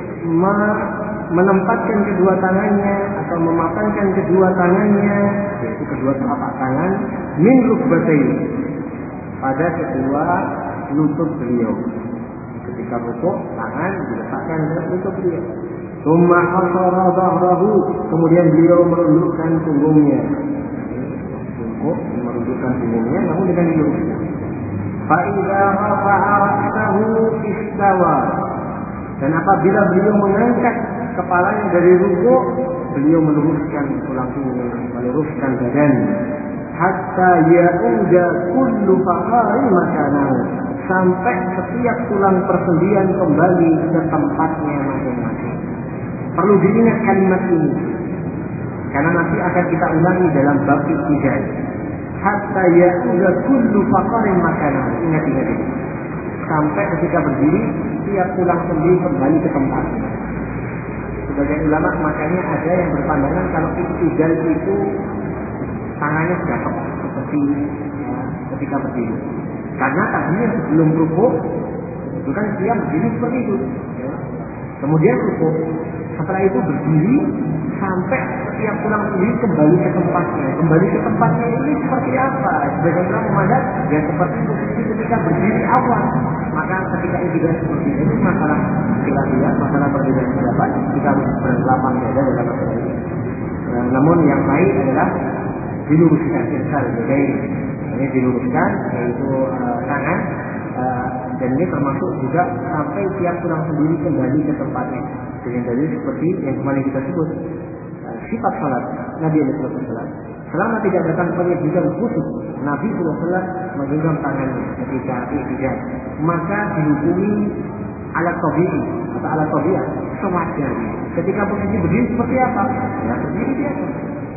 menempatkan kedua tangannya atau memapankan kedua tangannya, yaitu kedua telapak tangan, min rukbatayhi, pada kedua lutut beliau. Ketika rukuk, tangan diletakkan ke lutut beliau. Tsumma hasara dhahrahu, kemudian beliau merundukkan punggungnya. Rukuk merundukkan punggungnya, namun dengan diluruskan. Fa idza rafa'a ra'sahu istawa. Dan apabila beliau mengangkat kepalanya dari rukuk, beliau meluruskan tulang punggung, meluruskan badan. Hatta ya'uda kullu faqarin makanahu, sampai setiap tulang persendian kembali ke tempatnya masing-masing. Perlu diingat kalimat ini, karena nanti akan kita ulangi dalam bab iktidal. Hatta ya'uda kullu faqarin makanahu. Ingat-ingat ini. Sampai ketika berdiri, setiap tulang sendi kembali ke tempatnya. Sebagian ulama makanya ada yang berpandangan kalau iktidal itu tangannya sudah tepat seperti ya, ketika berdiri. Karena tadinya sebelum rukuk itu kan dia berdiri seperti itu. Ya. Kemudian rukuk, setelah itu berdiri sampai setiap tulang sendi kembali ke tempatnya. Kembali ke tempatnya ini seperti apa? Sebagian orang memandang ya seperti posisi ketika berdiri awal. Maka ketika ini tidak seperti ini, masalah khilafiyah, masalah perbedaan pendapat, kita harus berlapang dada dalam masalah ini. Nah, namun yang baik adalah diluruskan, irsal jadi ini diluruskan, yaitu uh, tangan, uh, dan ini termasuk juga sampai tiap tulang sendiri kembali ke tempatnya. Dengan dalil seperti yang kemarin kita sebut, uh, sifat salat Nabi Alaihi Wasallam. Selama tidak datang penyebutan khusus, Nabi Alaihi Wasallam menggenggam tangannya ketika iktidal, maka dihukumi ala tabi'i atau ala tabi'ah sewajarnya. Ketika posisi berdiri seperti apa? Ya berdiri biasa.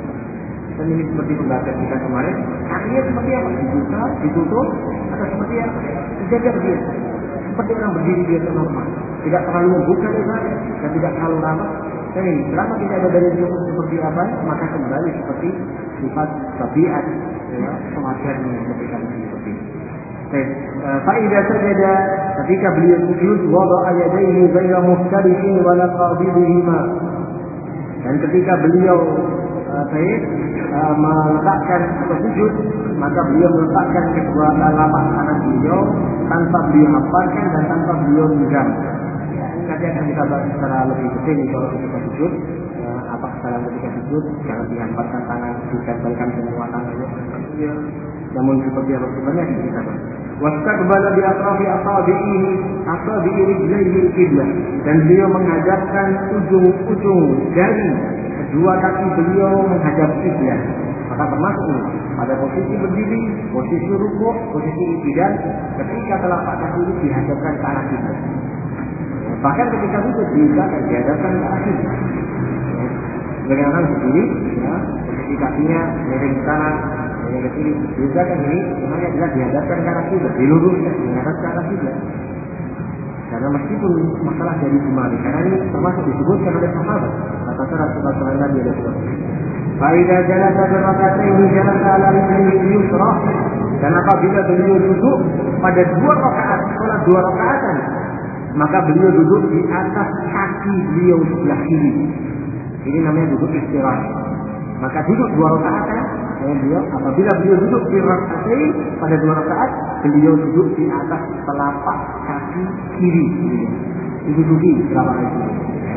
Dan ini seperti pembahasan kita kemarin, artinya seperti apa? Dibuka, ditutup, atau seperti apa? Sejajar dia, seperti orang berdiri biasa normal, tidak terlalu membuka lebar dan tidak terlalu rapat. Dan ini selama tidak ada dalil seperti apa, maka kembali seperti sifat tabiat, ya, sewajarnya ketika berdiri seperti ini. Faidah sajada, ketika beliau sujud, wada'a yadayhi ghayra muhtarishin wa la qabidihima. Dan ketika beliau baik uh, meletakkan atau sujud, maka beliau meletakkan kedua telapak tangan beliau tanpa beliau hamparkan dan tanpa beliau genggam. Ya, ini nanti akan kita bahas secara lebih detail kalau ketika sujud. Uh, apa kesalahan ketika sujud? Jangan dihamparkan tangan, ditempelkan semua tangannya. Ya. Namun seperti apa sebenarnya kita bahas. Wastaqbala bi atrafi asabihi asabihi rijlaihi qiblah, dan beliau menghadapkan ujung-ujung jari kedua kaki beliau menghadap kiblat. Maka termasuk ini pada posisi berdiri, posisi rukuk, posisi iktidal, ketika telapak kaki ini dihadapkan ke arah kiblat. Bahkan ketika sujud juga akan dihadapkan ke arah kiblat. Dengan orang berdiri, ya, posisi kakinya miring ke kanan, miring ke kiri. Juga kan ini semuanya adalah dihadapkan ke arah kiblat, diluruskan, menghadap ke arah kiblat. Karena meskipun masalah dari jumari, karena ini termasuk disebutkan oleh sahabat, kata Rasulullah Nabi Alaihi Wasallam. Faida jalan pada rakaat ini jalan ala rijlihi yusra, dan apabila beliau duduk pada dua rakaat, sholat dua rakaatan, maka beliau duduk di atas kaki beliau sebelah kiri. Ini namanya duduk istirahat. Maka duduk dua rakaatan, dan beliau apabila beliau duduk di rakaat ini pada dua rakaat, beliau duduk di atas telapak kaki kiri beliau. Diduduki telapak kaki kiri.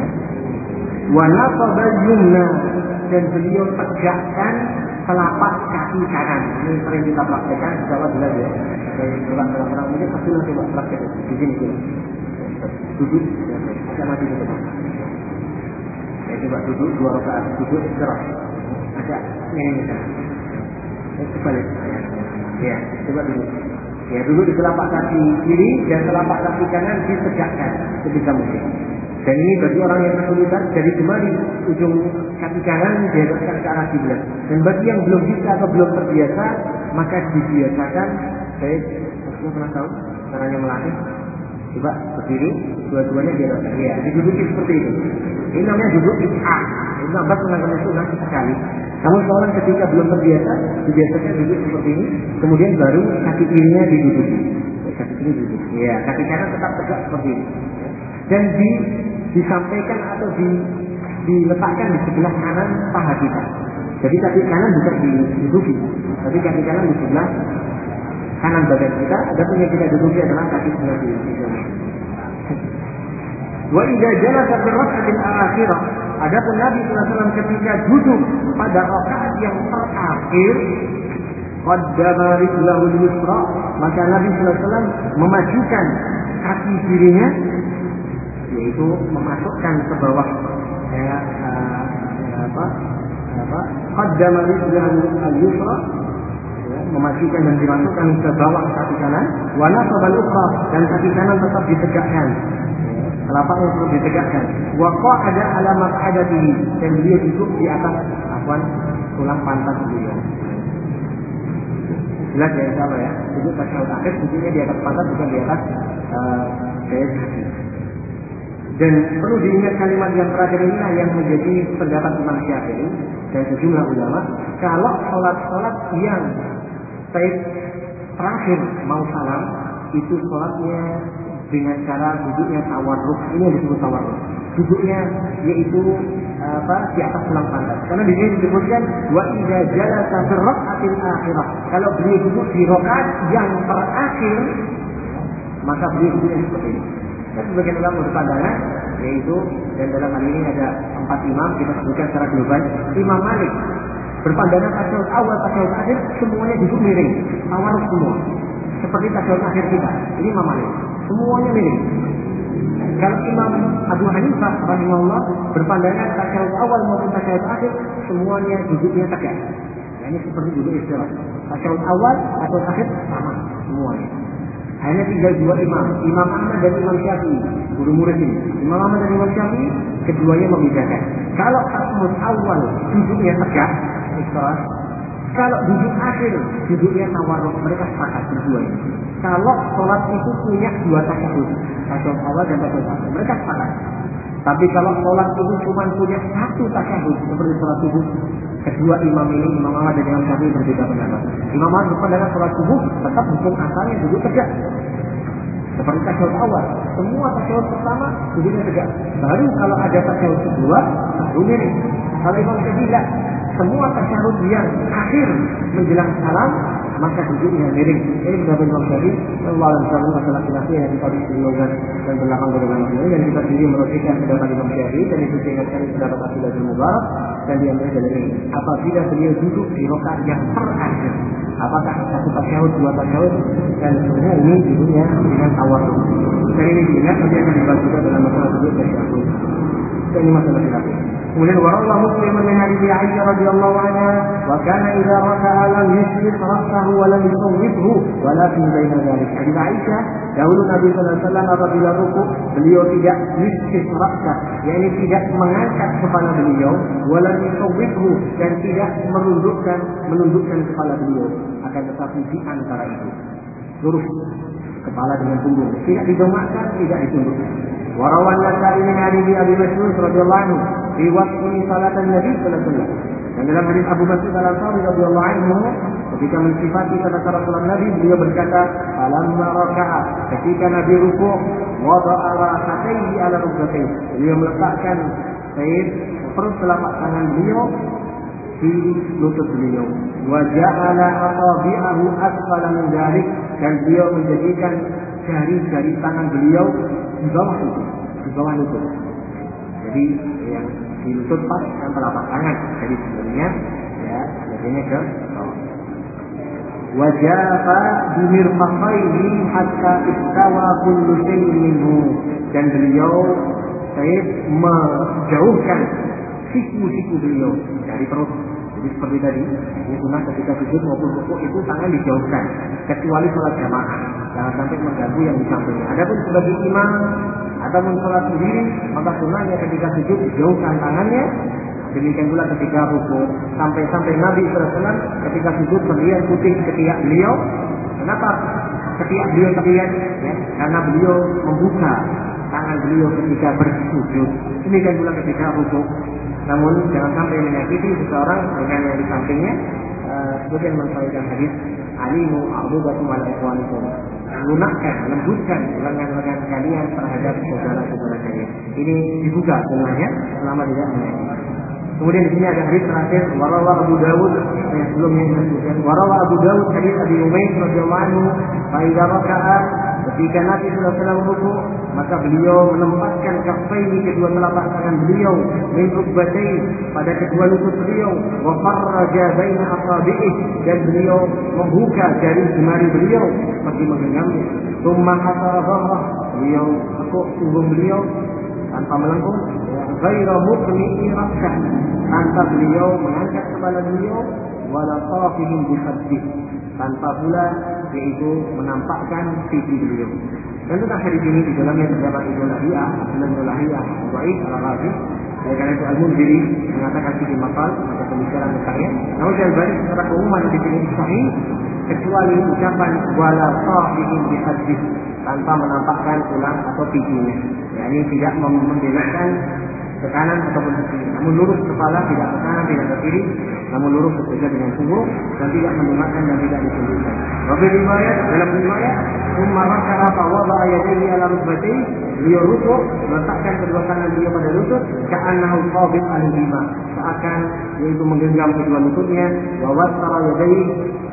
Wa naqaba yumna, dan beliau tegakkan telapak kaki kanan. Ini sering kita praktekkan, insya Allah jelas ya. Dari orang-orang ini pasti nanti coba praktek di sini dulu. Duduk, agak mati di depan. Saya coba duduk dua rakaat, duduk istirahat. Agak ini kan. Kebalik. Ya, coba duduk. Ya, duduk di telapak kaki kiri dan telapak kaki kanan ditegakkan sebisa mungkin. Dan ini bagi orang yang kesulitan dari jemari ujung kaki kanan dihadapkan ke arah kiblat. Dan bagi yang belum bisa atau belum terbiasa, maka dibiasakan. Saya sudah pernah tahu caranya melatih. Coba berdiri, dua-duanya dihadapkan. Ya, diduduki seperti itu. Ini namanya duduk is'ah. Ibnu Abbas mengatakan sunnah sekali. Namun seorang ketika belum terbiasa, dibiasakan duduk seperti ini, kemudian baru kaki kirinya diduduki. Kaki kiri duduk. Ya, kaki kanan tetap tegak seperti ini. Dan di, disampaikan atau di, diletakkan di sebelah kanan paha kita. Jadi kaki kanan bukan diduduki, tapi kaki kanan di sebelah kanan badan kita. Adapun yang kita duduki adalah kaki sebelah kiri. Wa idza jalasa fi rak'atil akhirah, adapun Nabi sallallahu alaihi wasallam ketika duduk pada rakaat yang terakhir, qaddama rijlahu al-yusra, maka Nabi sallallahu alaihi wasallam memajukan kaki kirinya, yaitu memasukkan ke bawah ya, uh, ya apa apa qaddama rijlahu al-yusra, ya, memajukan dan dimasukkan ke bawah kaki kanan, wa nasaba al-ukhra, dan kaki kanan tetap ditegakkan, telapaknya tetap ditegakkan, wa qa'ada ala maq'adatihi, dan dia duduk di atas afwan tulang pantat beliau. Jelas ya, insya Allah ya, duduk tasyahud akhir duduknya di atas pantat, bukan di atas uh, kaki. Dan perlu diingat kalimat yang terakhir inilah yang menjadi pendapat Imam Syafi'i dan sejumlah ulama. Kalau sholat-sholat yang baik terakhir mau salam, itu sholatnya dengan cara duduknya tawarruk. Ini yang disebut tawarruk. Duduknya yaitu apa, di atas tulang pantat. Karena di sini disebutkan wa idza jalasa fi rak'atil akhirah. Kalau beliau duduk di rakaat yang terakhir, maka beliau duduknya seperti ini. Dan sebagian ulama berpandangan, yaitu dan dalam hal ini ada empat imam, kita sebutkan secara global. Imam Malik berpandangan tasyahud awal, tasyahud akhir semuanya duduk miring, tawarruk semua. Seperti tasyahud akhir kita. Ini Imam Malik, semuanya miring. Kalau Imam Abu Hanifah rahimahullah berpandangan tasyahud awal maupun tasyahud akhir semuanya duduknya tegak. Nah, ini seperti duduk istirahat. Tasyahud awal atau akhir sama semuanya. Hanya tinggal dua imam, Imam Ahmad dan Imam Syafi'i, guru murid ini. Imam Ahmad dan Imam Syafi'i, keduanya membedakan. Kalau tasyahud awal duduknya tegak, istirahat. Kalau duduk akhir duduknya tawarruk, mereka sepakat berdua ini. Kalau sholat itu punya dua tasyahud, tasyahud awal dan tasyahud akhir, mereka sepakat. Tapi kalau sholat itu cuma punya satu tasyahud, seperti sholat subuh, kedua imam ini, Imam Ahmad dan Imam Syafi'i berbeda pendapat. Imam Ahmad berpendapat sholat subuh tetap hukum asalnya duduk tegak. Seperti tasyahud awal, semua tasyahud pertama duduknya tegak. Baru kalau ada tasyahud kedua, baru miring. Kalau Imam Syafi'i tidak, semua tasyahud yang akhir menjelang salam, maka duduknya miring. Ini pendapat Imam Syafi'i. Allah Taala masalah khilafiyah yang kita diskusikan dan berlakang pada malam ini, dan kita sendiri merupakan pendapat Imam Syafi'i, dan itu diingatkan pendapat Abdullah bin Mubarak, dan diambil dari ini. Apabila beliau duduk di rakaat yang terakhir, apakah satu tasyahud, dua tasyahud, dan sebenarnya ini duduknya dengan tawarruk. Dan ini diingat nanti akan dibahas juga dalam masalah duduk tasyahud. Dan ini masalah khilafiyah. Kemudian warawa Muslim min hadits Aisyah radhiyallahu anha, wa kana idza raka'a lam yusbit ra'sahu wa lam yusawwibhu walakin baina dzalik. Hadits Aisyah, dahulu Nabi sallallahu alaihi wasallam apabila rukuk, beliau tidak yusbit ra'sah, yakni tidak mengangkat kepala beliau, wa lam yusawwibhu, dan tidak menundukkan menundukkan kepala beliau, akan tetapi di antara itu lurus kepala dengan punggung, tidak didongakkan, tidak ditundukkan. Warawan Nasa'i min hadits Abi Mas'ud radhiyallahu anhu fi waqti salat Nabi sallallahu alaihi wasallam. Dan dalam hadis Abu Mas'ud al-Ansari radhiyallahu anhu, ketika mensifati kata-kata salat Nabi, beliau berkata, "Falamma raka'a," ketika Nabi rukuk, wada'a ra'satayhi 'ala rukbatayhi, beliau meletakkan sayid perut telapak tangan beliau di lutut beliau. Wa ja'ala asabi'ahu asfala min dzalik, dan beliau menjadikan jari-jari tangan beliau di bawah lutut, di bawah lutut. Jadi yang di lutut pas dan telapak tangan. Jadi sebenarnya ya jadinya ke bawah. Wa jafa bi mirfaqaihi hatta istawa kullu shay'in minhu, dan beliau saya menjauhkan siku-siku beliau dari perut. Jadi seperti tadi, ini sunnah ketika sujud maupun rukuk itu tangan dijauhkan, kecuali sholat jamaah, jangan sampai mengganggu yang di sampingnya. Adapun sebagai imam ataupun sholat sendiri, maka sunnahnya ketika sujud jauhkan tangannya. Demikian pula ketika rukuk. Sampai-sampai Nabi shallallahu alaihi wasallam ketika sujud kemudian putih ketiak beliau. Kenapa ketiak beliau terlihat? Ya, karena beliau membuka tangan beliau ketika bersujud. Demikian pula ketika rukuk. Namun jangan sampai menyakiti seseorang dengan yang di sampingnya. Uh, kemudian mensampaikan hadis alimu a'budakum ala ikhwanikum, lunakkan, lembutkan lengan-lengan kalian terhadap saudara-saudara kalian. Ini dibuka sebenarnya selama tidak menyakiti. Kemudian di sini ada hadis terakhir warawa Abu Dawud yang sebelumnya disebutkan warawa Abu Dawud hadis Abi Umayyah radhiyallahu anhu fa idza raka'a, ketika Nabi sallallahu alaihi wasallam rukuk maka beliau menempatkan kafaihi, kedua telapak tangan beliau, min rukbatai, pada kedua lutut beliau, wa farraja baina asabi'ih, dan beliau membuka jari jemari beliau seperti menggenggamnya. Tsumma hasara dhahrah, beliau tekuk punggung beliau tanpa melengkung, ghairu mutmi'i ra'sah, tanpa beliau mengangkat kepala beliau, wala qafihin bi khaddih, tanpa pula yaitu menampakkan pipi beliau. Dan tentang hadis ini di dalamnya terdapat Ibnu Lahiyah, Ibnu Lahiyah, Wa'id al-Razi. Oleh karena itu Al-Munziri mengatakan fihi maqal, ada pembicaraan tentangnya. Namun saya balik secara keumuman di sini sahih, kecuali ucapan wala qafihin bi khaddih, tanpa menampakkan tulang atau pipinya. Ya, ini tidak membelokkan ke kanan ataupun ke kiri, namun lurus kepala, tidak ke kanan, tidak ke kiri, namun lurus sesuai dengan punggung dan tidak mendongakkan dan tidak ditundukkan. Wabil riwayat, dalam riwayat umma raka'a fa wada'a yadayhi ala rukbatayhi, beliau rukuk meletakkan kedua tangan beliau pada lutut, ka'annahu qabid alaihima, seakan yaitu menggenggam kedua lututnya, wa wasara yadayhi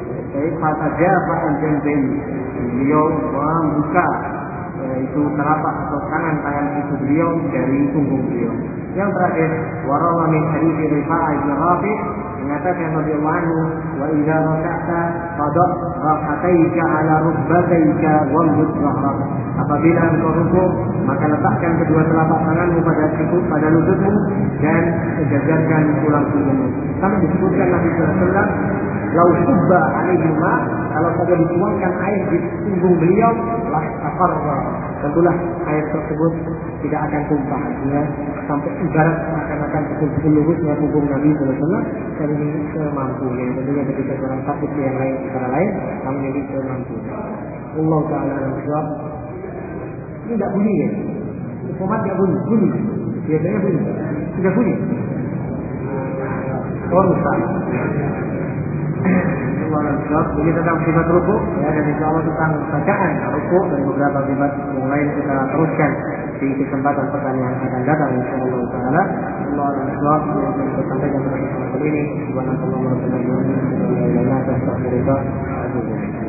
fatajafa al-janbayn, beliau membuka itu telapak atau tangan-tangan itu beliau dari punggung beliau. Yang terakhir, warawa min hadits Rifa'ah bin Rafi' mengatakan radhiyallahu anhu, wa idza raka'ta fadha rafataika ala rukbataika wamdud dhahrak, apabila engkau rukuk maka letakkan kedua telapak tanganmu pada lutut pada lututmu dan sejajarkan tulang punggungmu. Sampai disebutkan Nabi sallallahu alaihi wasallam, lau subba alaihi ma, kalau saja dituangkan air di punggung beliau, lah tafarra, tentulah air tersebut tidak akan tumpah, ya, sampai ibarat akan-akan betul-betul lurusnya punggung Nabi sallallahu alaihi wasallam, dan ini semampunya. Tentunya ketika orang sakit yang lain secara lain, namun ini semampunya. Allah Taala al-Jawab. Ini tidak bunyi ya, format tidak bunyi, bunyi, biasanya bunyi, tidak bunyi. Oh misalnya. Ini tentang sifat rukuk, ya, dan insya Allah tentang bacaan rukuk dan beberapa sifat yang lain kita teruskan di kesempatan pertanyaan yang akan datang insya Allah Taala. Allah dan Islam yang kita sampaikan pada kesempatan ini. Subhanallah wa bihamdihi, la ilaha illa anta, astaghfiruka wa atubu ilaik.